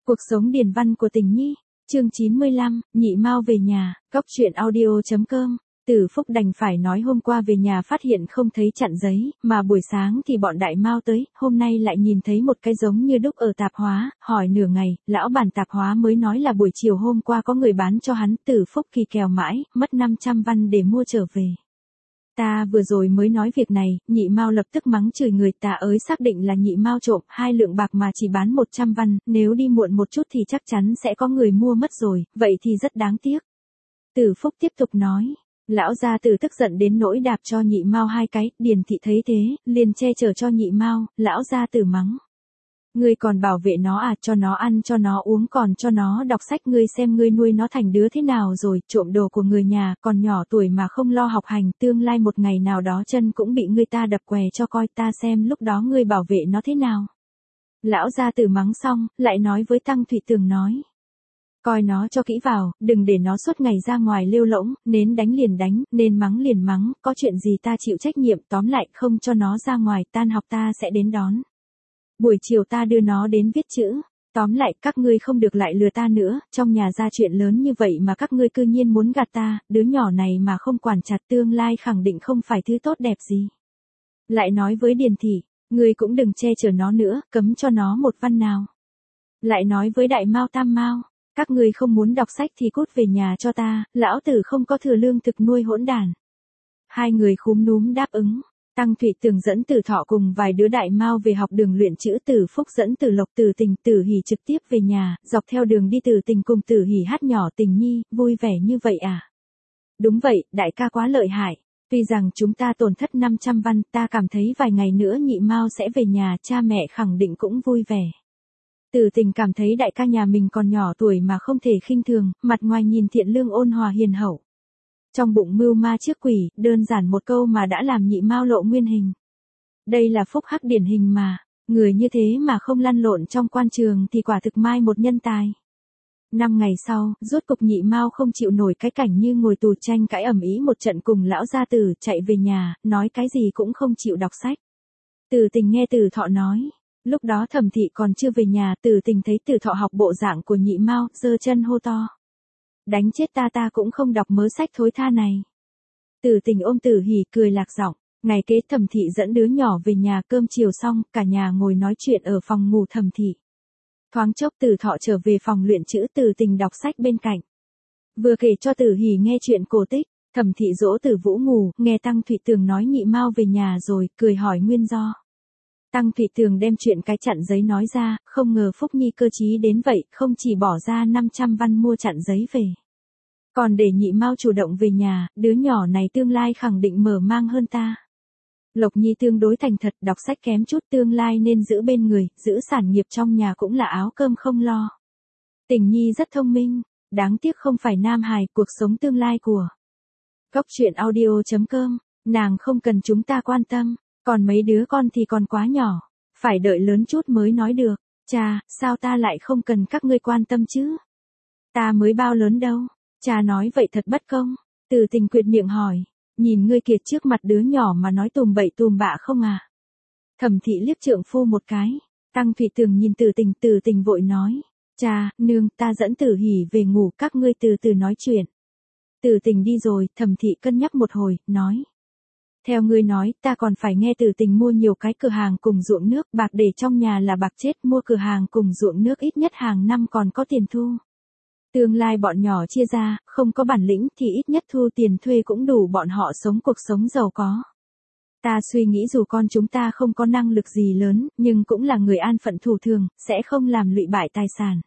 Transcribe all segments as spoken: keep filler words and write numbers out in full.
Cuộc sống điền văn của Tình Nhi, chương chín mươi lăm, nhị Mao về nhà, góc truyện audio chấm com. Từ Phúc đành phải nói hôm qua về nhà phát hiện không thấy chặn giấy, mà buổi sáng thì bọn đại Mao tới, hôm nay lại nhìn thấy một cái giống như đúc ở tạp hóa, hỏi nửa ngày, lão bản tạp hóa mới nói là buổi chiều hôm qua có người bán cho hắn. Từ Phúc kỳ kèo mãi, mất năm trăm văn để mua trở về. Ta vừa rồi mới nói việc này, nhị Mao lập tức mắng chửi người. Ta ới xác định là nhị Mao trộm, hai lượng bạc mà chỉ bán một trăm văn, nếu đi muộn một chút thì chắc chắn sẽ có người mua mất rồi, vậy thì rất đáng tiếc. Từ Phúc tiếp tục nói, lão gia Từ tức giận đến nỗi đạp cho nhị Mao hai cái, Điền thị thấy thế, liền che chở cho nhị Mao, lão gia Từ mắng. Ngươi còn bảo vệ nó à, cho nó ăn cho nó uống còn cho nó đọc sách, ngươi xem ngươi nuôi nó thành đứa thế nào rồi, trộm đồ của người nhà, còn nhỏ tuổi mà không lo học hành, tương lai một ngày nào đó chân cũng bị ngươi ta đập què cho coi, ta xem lúc đó ngươi bảo vệ nó thế nào. Lão gia Từ mắng xong, lại nói với Tăng Thụy Tường nói. Coi nó cho kỹ vào, đừng để nó suốt ngày ra ngoài lêu lỗng, nên đánh liền đánh, nên mắng liền mắng, có chuyện gì ta chịu trách nhiệm, tóm lại không cho nó ra ngoài, tan học ta sẽ đến đón. Buổi chiều ta đưa nó đến viết chữ. Tóm lại, các ngươi không được lại lừa ta nữa, trong nhà ra chuyện lớn như vậy mà các ngươi cư nhiên muốn gạt ta, đứa nhỏ này mà không quản chặt tương lai khẳng định không phải thứ tốt đẹp gì. Lại nói với Điền thị, ngươi cũng đừng che chở nó nữa, cấm cho nó một văn nào. Lại nói với Đại Mao Tam Mao, các ngươi không muốn đọc sách thì cút về nhà cho ta, lão tử không có thừa lương thực nuôi hỗn đản. Hai người khúm núm đáp ứng. Tăng Thụy Tường dẫn Từ Thọ cùng vài đứa đại Mao về học đường luyện chữ. Từ Phúc dẫn Từ Lộc, Từ Tình, Từ Hỉ trực tiếp về nhà, dọc theo đường đi Từ Tình cùng Từ Hỉ hát nhỏ Tình Nhi, vui vẻ như vậy à? Đúng vậy, đại ca quá lợi hại. Tuy rằng chúng ta tổn thất năm trăm văn, ta cảm thấy vài ngày nữa nhị Mao sẽ về nhà, cha mẹ khẳng định cũng vui vẻ. Từ Tình cảm thấy đại ca nhà mình còn nhỏ tuổi mà không thể khinh thường, mặt ngoài nhìn thiện lương ôn hòa hiền hậu. Trong bụng mưu ma trước quỷ, đơn giản một câu mà đã làm nhị Mao lộ nguyên hình. Đây là phúc hắc điển hình mà, người như thế mà không lăn lộn trong quan trường thì quả thực mai một nhân tài. Năm ngày sau, rốt cục nhị Mao không chịu nổi cái cảnh như ngồi tù tranh cãi ầm ĩ một trận cùng lão gia Từ, chạy về nhà, nói cái gì cũng không chịu đọc sách. Từ Tình nghe Từ Thọ nói. Lúc đó Thẩm thị còn chưa về nhà, Từ Tình thấy Từ Thọ học bộ dạng của nhị Mao, giơ chân hô to. Đánh chết ta ta cũng không đọc mớ sách thối tha này. Từ Tình ôm Từ Hỉ cười lạc giọng. Ngày kế Thẩm thị dẫn đứa nhỏ về nhà, cơm chiều xong, cả nhà ngồi nói chuyện ở phòng ngủ Thẩm thị. Thoáng chốc Từ Thọ trở về phòng luyện chữ, Từ Tình đọc sách bên cạnh. Vừa kể cho Từ Hỉ nghe chuyện cổ tích, Thẩm thị dỗ Từ Vũ ngủ, nghe Tăng Thụy Tường nói nhị Mao về nhà rồi, cười hỏi nguyên do. Tăng Thụy Tường đem chuyện cái chặn giấy nói ra, không ngờ Phúc Nhi cơ trí đến vậy, không chỉ bỏ ra năm trăm văn mua chặn giấy về. Còn để nhị Mao chủ động về nhà, đứa nhỏ này tương lai khẳng định mở mang hơn ta. Lộc Nhi tương đối thành thật, đọc sách kém chút, tương lai nên giữ bên người, giữ sản nghiệp trong nhà cũng là áo cơm không lo. Tình Nhi rất thông minh, đáng tiếc không phải nam hài, cuộc sống tương lai của. Góc truyện audio chấm com, nàng không cần chúng ta quan tâm. Còn mấy đứa con thì còn quá nhỏ, phải đợi lớn chút mới nói được. Cha, sao ta lại không cần các ngươi quan tâm chứ? Ta mới bao lớn đâu? Cha nói vậy thật bất công. Từ Tình quyệt miệng hỏi, nhìn ngươi kiệt trước mặt đứa nhỏ mà nói tùm bậy tùm bạ không à? Thẩm thị liếc trượng phu một cái. Tăng Thụy Tường nhìn Từ Tình, Từ Tình vội nói, cha, nương, ta dẫn Từ Hỉ về ngủ, các ngươi từ từ nói chuyện. Từ Tình đi rồi, Thẩm thị cân nhắc một hồi, nói. Theo ngươi nói, ta còn phải nghe Từ Tình mua nhiều cái cửa hàng cùng ruộng nước, bạc để trong nhà là bạc chết, mua cửa hàng cùng ruộng nước ít nhất hàng năm còn có tiền thu. Tương lai bọn nhỏ chia ra, không có bản lĩnh thì ít nhất thu tiền thuê cũng đủ bọn họ sống cuộc sống giàu có. Ta suy nghĩ dù con chúng ta không có năng lực gì lớn, nhưng cũng là người an phận thủ thường, sẽ không làm lụy bại tài sản.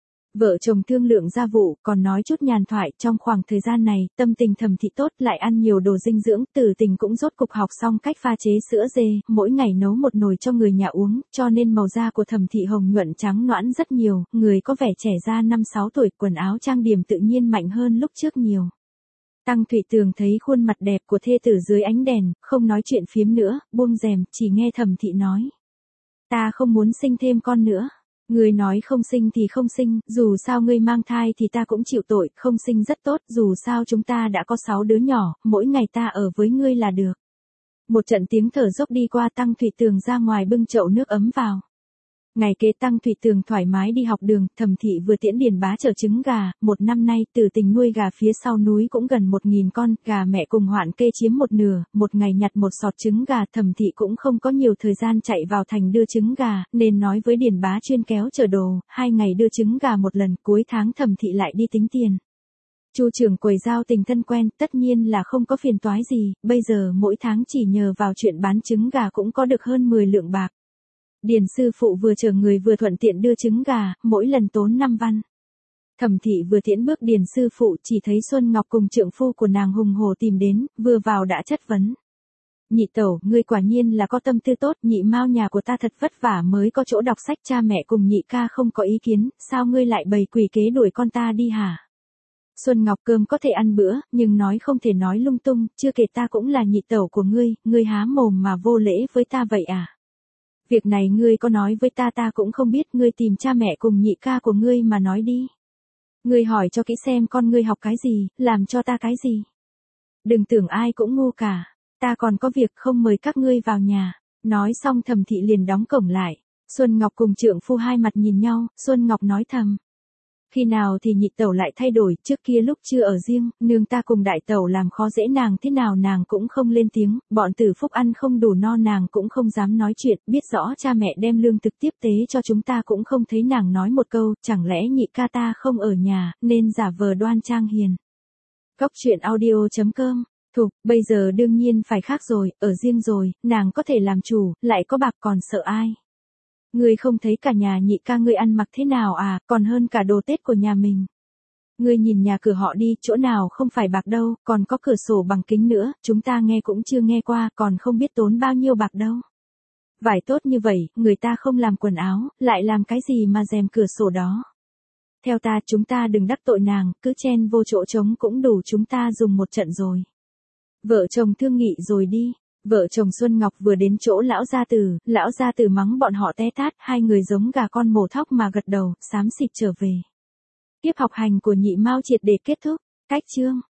Vợ chồng thương lượng gia vụ, còn nói chút nhàn thoại. Trong khoảng thời gian này, tâm tình Thẩm thị tốt, lại ăn nhiều đồ dinh dưỡng. Từ Tình cũng rốt cục học xong cách pha chế sữa dê, mỗi ngày nấu một nồi cho người nhà uống, cho nên màu da của Thẩm thị hồng nhuận trắng nõn rất nhiều, người có vẻ trẻ ra năm sáu tuổi, quần áo trang điểm tự nhiên mạnh hơn lúc trước nhiều. Tăng Thụy Tường thấy khuôn mặt đẹp của thê tử dưới ánh đèn, không nói chuyện phiếm nữa, buông rèm, chỉ nghe Thẩm thị nói. Ta không muốn sinh thêm con nữa. Ngươi nói không sinh thì không sinh, dù sao ngươi mang thai thì ta cũng chịu tội, không sinh rất tốt, dù sao chúng ta đã có sáu đứa nhỏ, mỗi ngày ta ở với ngươi là được. Một trận tiếng thở dốc đi qua, Tăng Thụy Tường ra ngoài bưng chậu nước ấm vào. Ngày kế Tăng Thủy Tường thoải mái đi học đường, Thẩm Thị vừa tiễn Điền Bá chở trứng gà, một năm nay Từ Tình nuôi gà phía sau núi cũng gần một nghìn con, gà mẹ cùng Hoạn Kê chiếm một nửa, một ngày nhặt một sọt trứng gà, Thẩm Thị cũng không có nhiều thời gian chạy vào thành đưa trứng gà, nên nói với Điền Bá chuyên kéo chở đồ, hai ngày đưa trứng gà một lần, cuối tháng Thẩm Thị lại đi tính tiền. Chu trưởng quầy giao tình thân quen, tất nhiên là không có phiền toái gì, bây giờ mỗi tháng chỉ nhờ vào chuyện bán trứng gà cũng có được hơn mười lượng bạc. Điền sư phụ vừa chở người vừa thuận tiện đưa trứng gà, mỗi lần tốn năm văn. Thẩm Thị vừa tiễn bước Điền sư phụ chỉ thấy Xuân Ngọc cùng trượng phu của nàng hùng hổ tìm đến, vừa vào đã chất vấn. Nhị tẩu, ngươi quả nhiên là có tâm tư tốt, nhị mao nhà của ta thật vất vả mới có chỗ đọc sách, cha mẹ cùng nhị ca không có ý kiến, sao ngươi lại bày quỷ kế đuổi con ta đi hả? Xuân Ngọc, cơm có thể ăn bữa, nhưng nói không thể nói lung tung, chưa kể ta cũng là nhị tẩu của ngươi, ngươi há mồm mà vô lễ với ta vậy à? Việc này ngươi có nói với ta ta cũng không biết, ngươi tìm cha mẹ cùng nhị ca của ngươi mà nói đi. Ngươi hỏi cho kỹ xem con ngươi học cái gì, làm cho ta cái gì. Đừng tưởng ai cũng ngu cả, ta còn có việc không mời các ngươi vào nhà. Nói xong Thẩm Thị liền đóng cổng lại. Xuân Ngọc cùng trượng phu hai mặt nhìn nhau, Xuân Ngọc nói thầm. Khi nào thì nhị tẩu lại thay đổi, trước kia lúc chưa ở riêng, nương ta cùng đại tẩu làm khó dễ nàng thế nào nàng cũng không lên tiếng, bọn Tử Phúc ăn không đủ no nàng cũng không dám nói chuyện, biết rõ cha mẹ đem lương thực tiếp tế cho chúng ta cũng không thấy nàng nói một câu, chẳng lẽ nhị ca ta không ở nhà, nên giả vờ đoan trang hiền. Góc truyện audio chấm com, Thục, bây giờ đương nhiên phải khác rồi, ở riêng rồi, nàng có thể làm chủ, lại có bạc còn sợ ai. Ngươi không thấy cả nhà nhị ca ngươi ăn mặc thế nào à, còn hơn cả đồ Tết của nhà mình. Ngươi nhìn nhà cửa họ đi, chỗ nào không phải bạc đâu, còn có cửa sổ bằng kính nữa, chúng ta nghe cũng chưa nghe qua, còn không biết tốn bao nhiêu bạc đâu. Vải tốt như vậy, người ta không làm quần áo, lại làm cái gì mà rèm cửa sổ đó. Theo ta, chúng ta đừng đắc tội nàng, cứ chen vô chỗ trống cũng đủ chúng ta dùng một trận rồi. Vợ chồng thương nghị rồi đi. Vợ chồng Xuân Ngọc vừa đến chỗ lão gia tử, lão gia tử mắng bọn họ té tát, hai người giống gà con mổ thóc mà gật đầu, xám xịt trở về. Tiếp học hành của nhị mao triệt để kết thúc, cách chương.